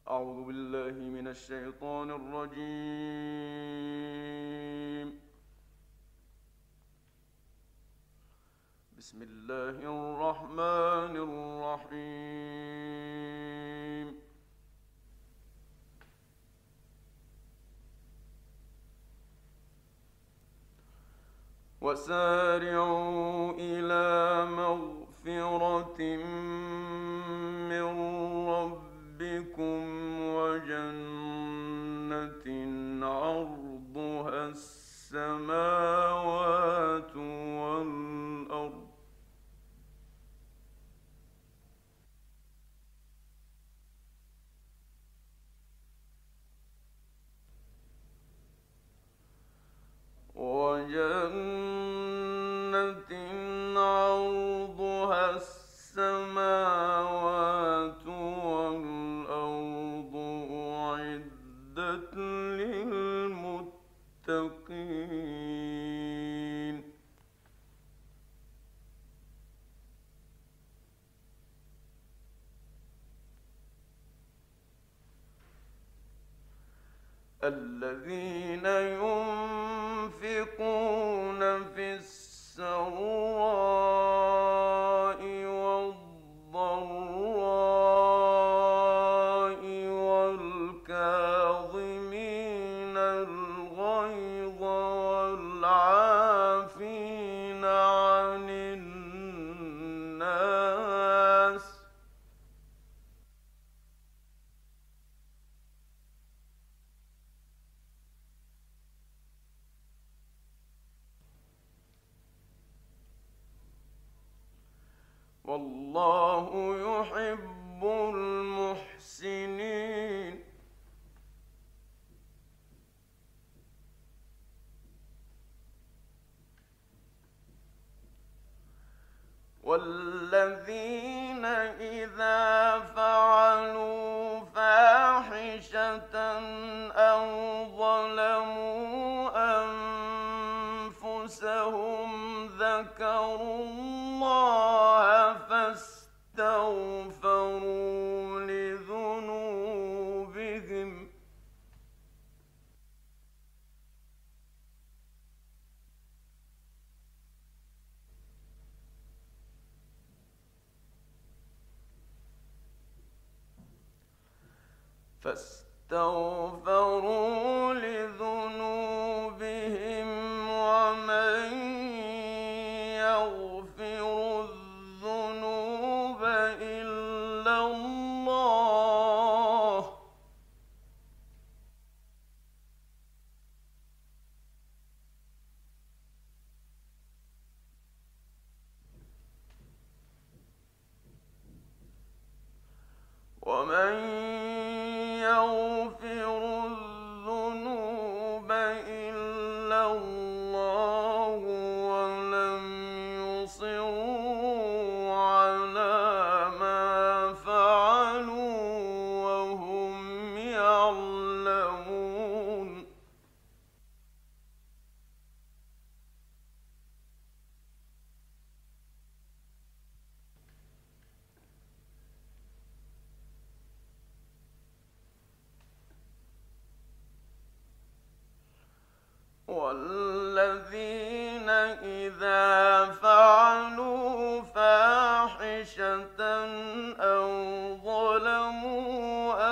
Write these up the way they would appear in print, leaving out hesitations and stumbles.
أعوذ بالله من الشيطان الرجيم. بسم الله الرحمن الرحيم. وسارعوا إلى مغفرة من ربكم وجنة عرضها السماوات والأرض وجنة عرضها السماوات والأرض أعدت للمتقين الذين ينفقون في السراء والضراء والكاظمين الغيظ والعافين عن الناس والله يحب المحسنين والذين إذا فعلوا فاحشة أو ظلموا أنفسهم ذكروا الله فاستغفروا لذنوبهم ومن يغفر الذنوب إلا الله ومن يغفر الذنوب إلا الله ولم يصروا على ما فعلوا وهم يعلمون والذين إذا فعلوا فاحشة أو ظلموا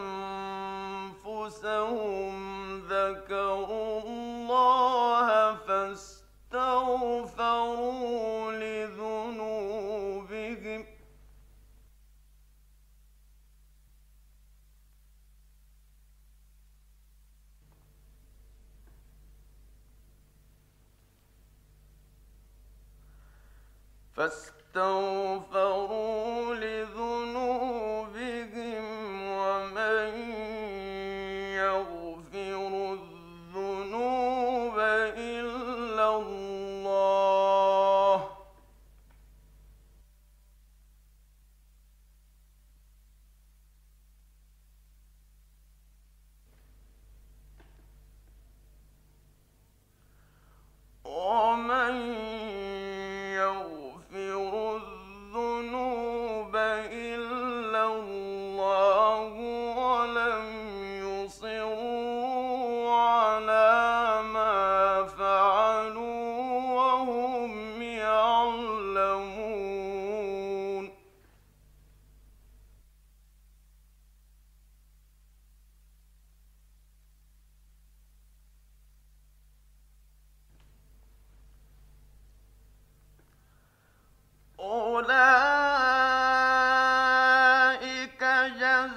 أنفسهم ذكروا الله فاستغفروا لذنوبهم ومن يغفر الذنوب إلا الله ومن يغفر الذنوب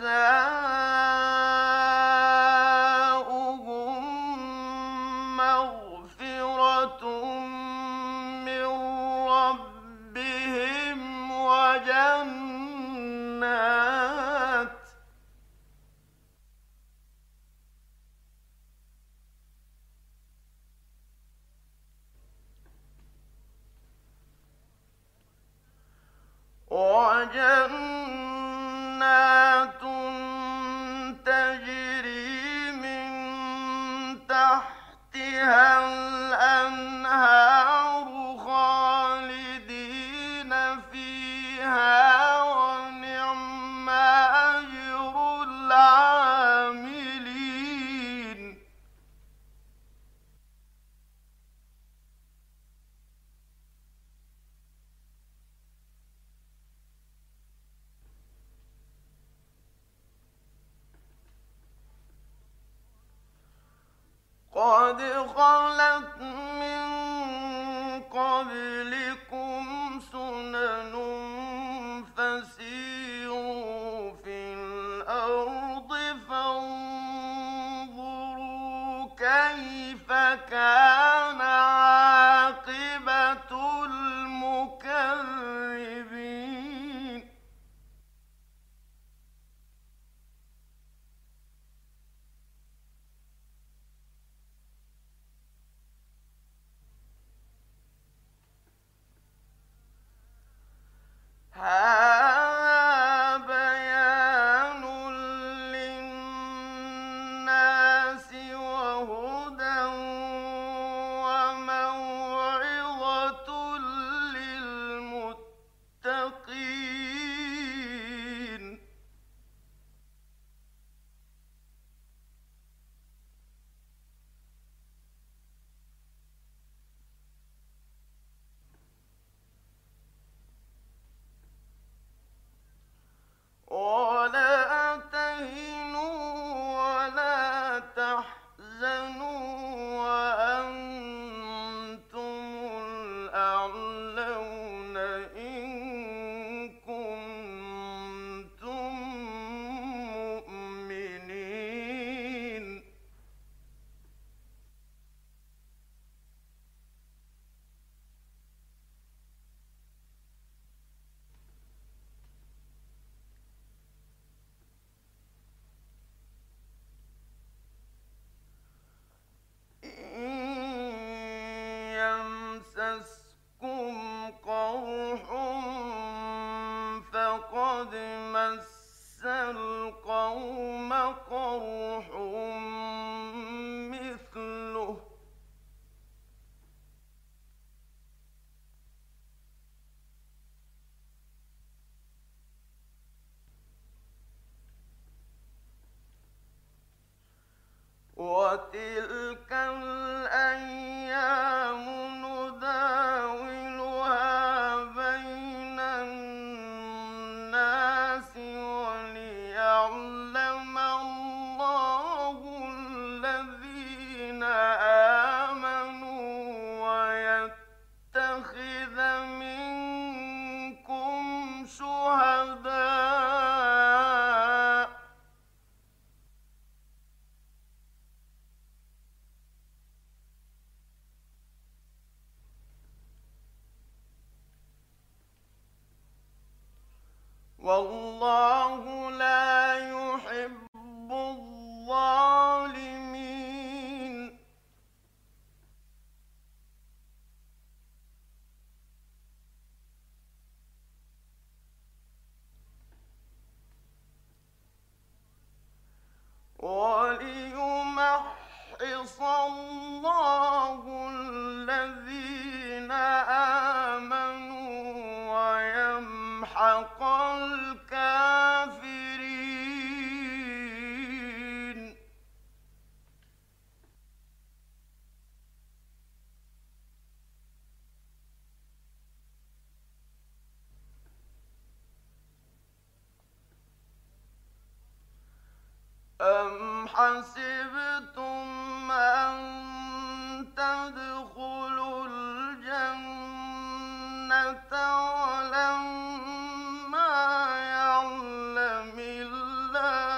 جزاؤهم مغفرة من ربهم وجنات تجري من تحتها الأنهار خالدين فيها ونعم أجر العاملين قد خلت من قبلكم سنن فسيروا في الأرض فانظروا كيف كان عاقبة المكذبين هذا بيان للناس وهدى وموعظة للمتقين ولا تهنوا ولا تحزنوا وأنتم الأعلون إن كنتم مؤمنين إن يمسسكم قرح فقد مس القوم قرح مثله وتلك الأيام نداولها بين الناس وليعلم الله الذين آمنوا ويتخذ منكم شهداء والله لا يحب الظالمين وليمحص الله الذين آمنوا ويمحق الكافرين أم حسبتم أن تدخلوا الجنة ولما يعلم الله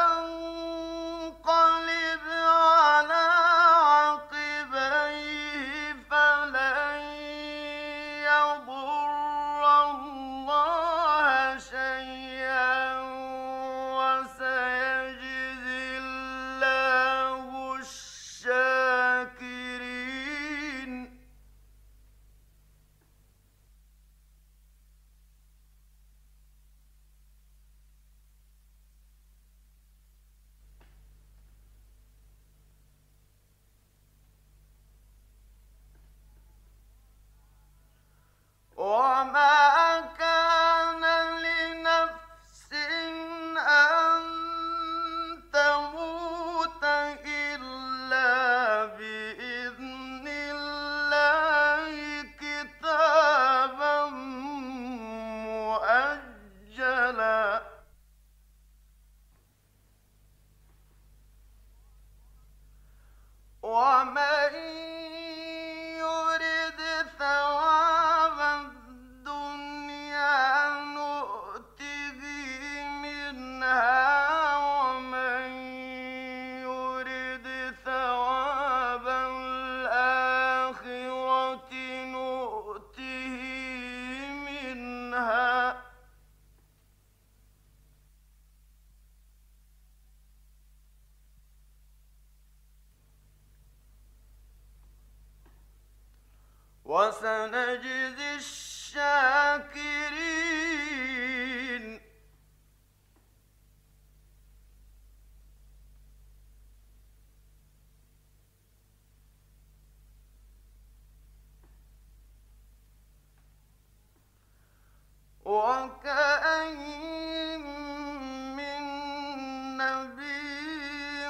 ينقلب على عقبيه فلن يضر الله شيئا وسيجزي الله الشاكرين. وما كان لنفس أن تموت إلا بإذن الله كتابا مؤجلا. ومن يرد ثواب الدنيا نؤته منها ومن يرد ثواب الآخرة نؤته منها وسنجزي الشاكرين. وكأين من نبي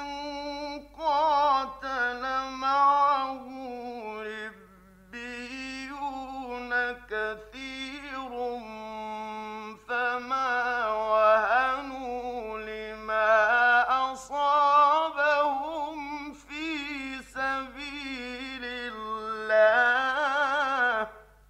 قاتل معه ربيون كثير فما وهنوا لما أصابهم في سبيل الله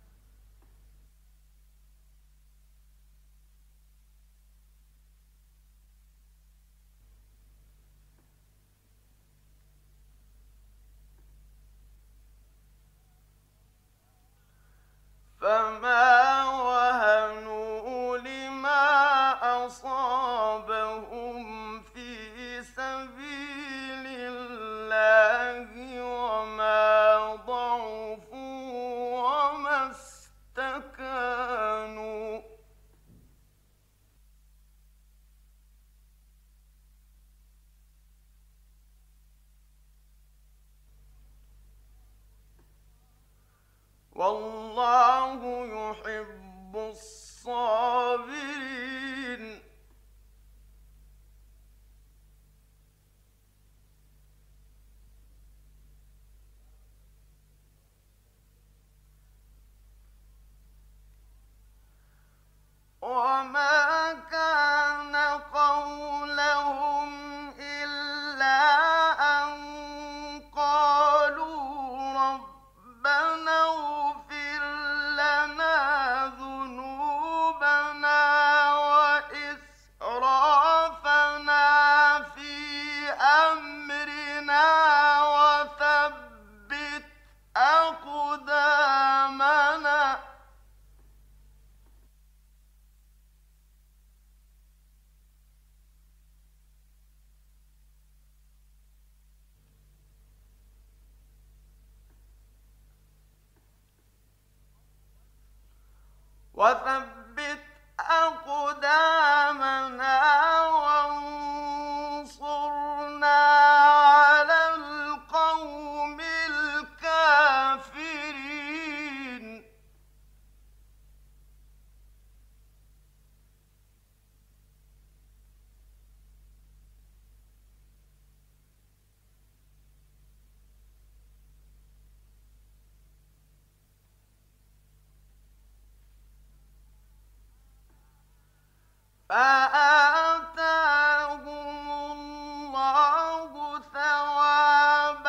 فما وهنوا لما أصابهم في سبيل الله وما ضعفوا وما استكانوا والله يحب الصابرين. وما كان قولهم إلا أن قالوا ربنا اغفر لنا ذنوبنا وإسرافنا في أمرنا وثبت أقدامنا وثبت أقدامنا وانصرنا على القوم الكافرين. فآتاهم الله ثواب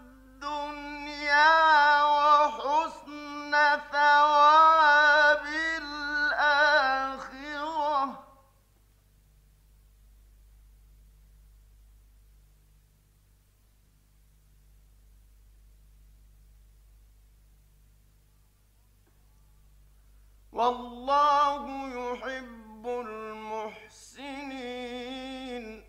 الدنيا وحسن ثواب الآخرة والله يحب المحسنين.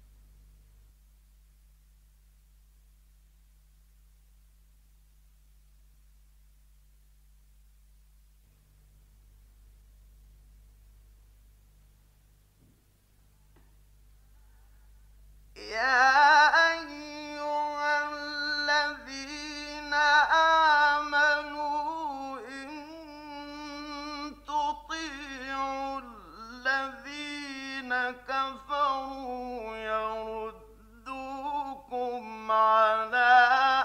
يا أيها الذين آمنوا إن تطيعوا الذين كفروا يردوكم على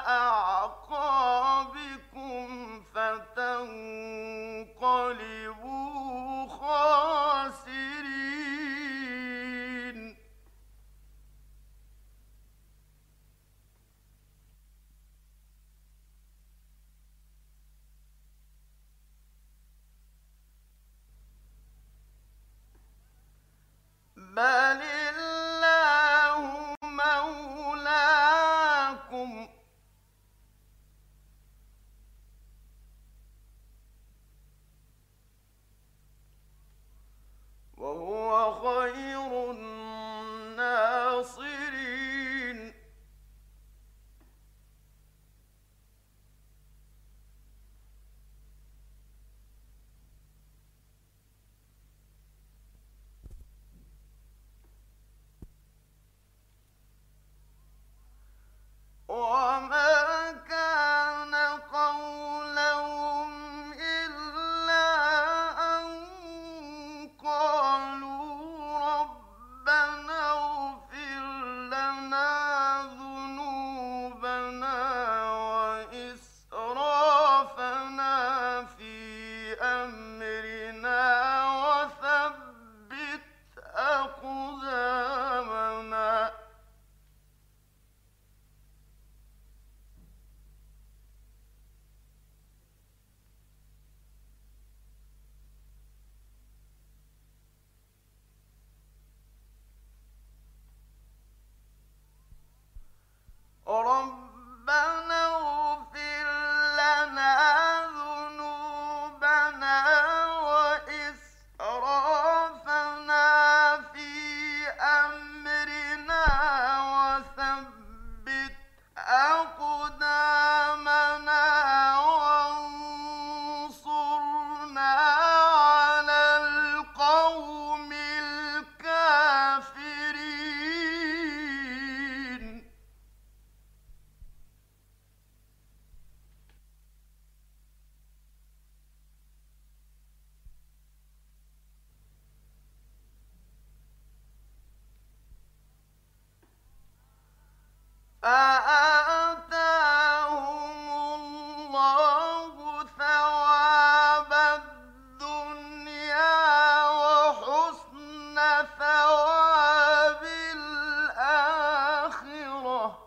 أعقابكم فتنقلبوا خاسرين. بل الله مولاكم وهو خير الناصرين. وما كان قولهم إلا أن قالوا ربنا اغفر لنا ذنوبنا وإسرافنا في أمرنا وثبت أقدامنا. ربنا اغفر لنا ذنوبنا وإسرافنا في أمرنا وثبت أقدامنا وانصرنا على القوم الكافرين. فآتاهم الله ثواب الدنيا وحسن ثواب الآخرة.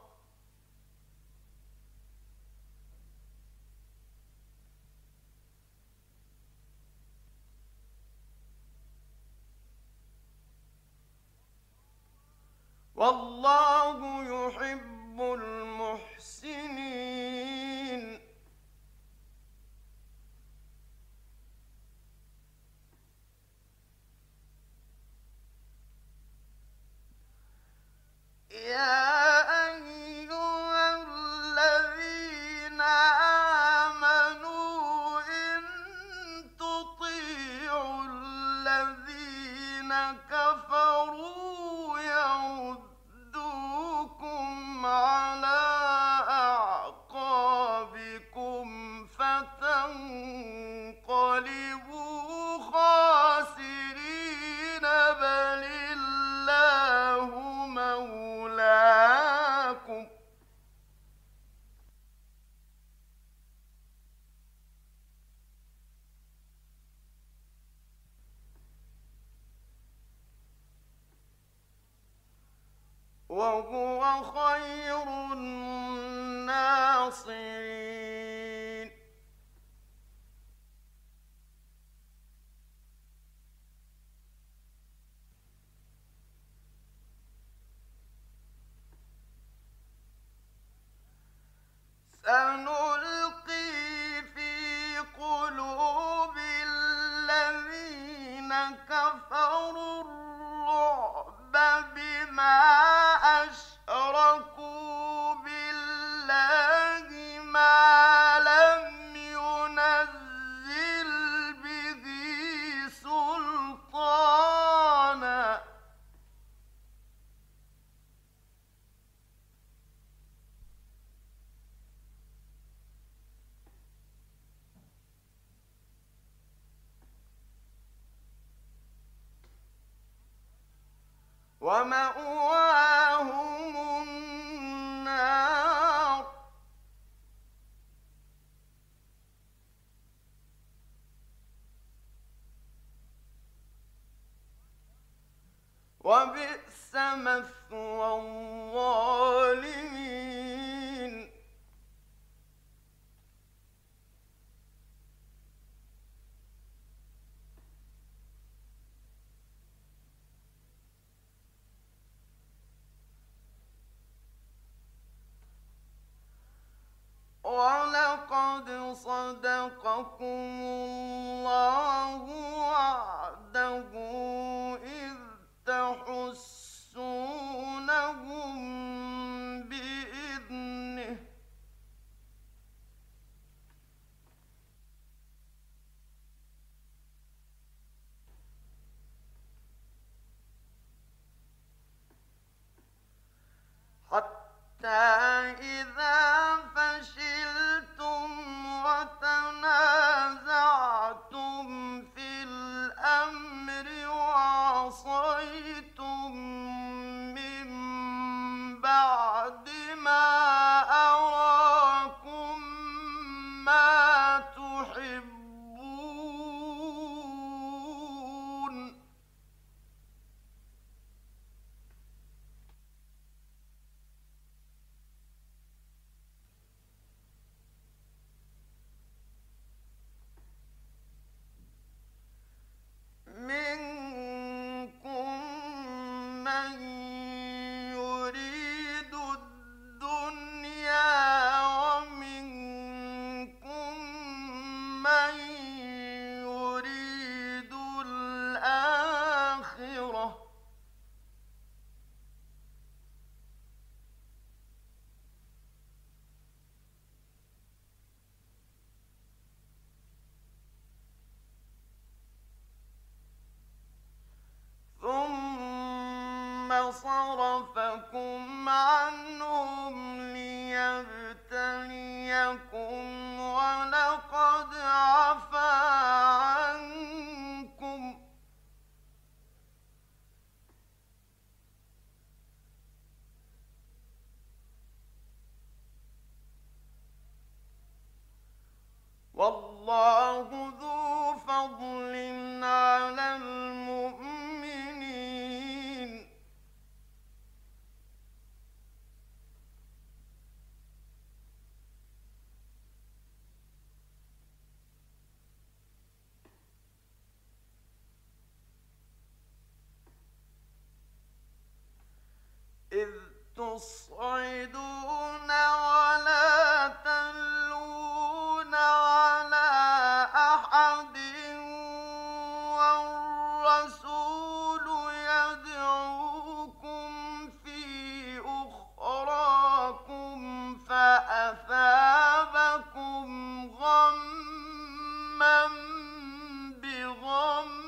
والله يحب المحسنين. يا أيها الذين آمنوا إن تطيعوا الذين كفروا يردوكم على أعقابكم فتنقلبوا خاسرين. بل الله مولاكم وهو خير الناصرين. سنلقي في قلوب الذين ومأواهم النار وبئس مثوى الظالمين ولقد صدقكم الله وعده إذ تحسونهم بإذنه حتى إذا فشلتم وتنازعتم في الأمر وعصيتم من بعد ما أراكم ما تحبون منكم من يريد الدنيا ومنكم من يريد الآخرة ثم صرفكم عنهم ليبتليكم ولقد عفا عنكم والله ذو فضل على المؤمنين إذ تصعدون ولا تلوون على أحد والرسول يدعوكم في أخراكم فأثابكم غما بغم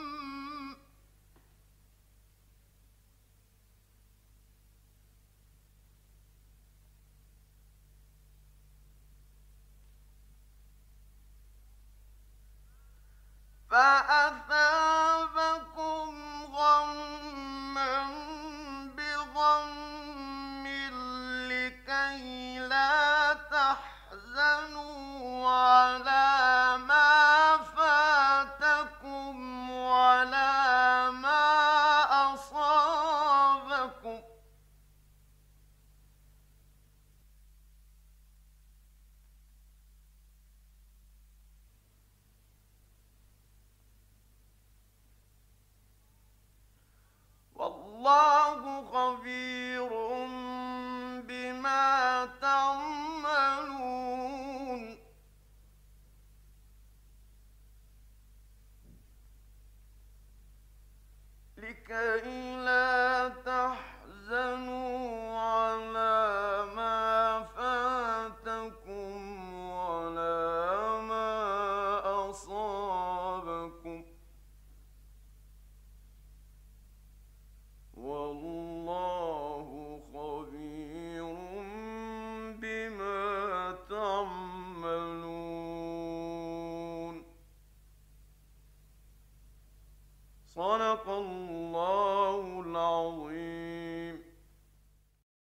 فأثابكم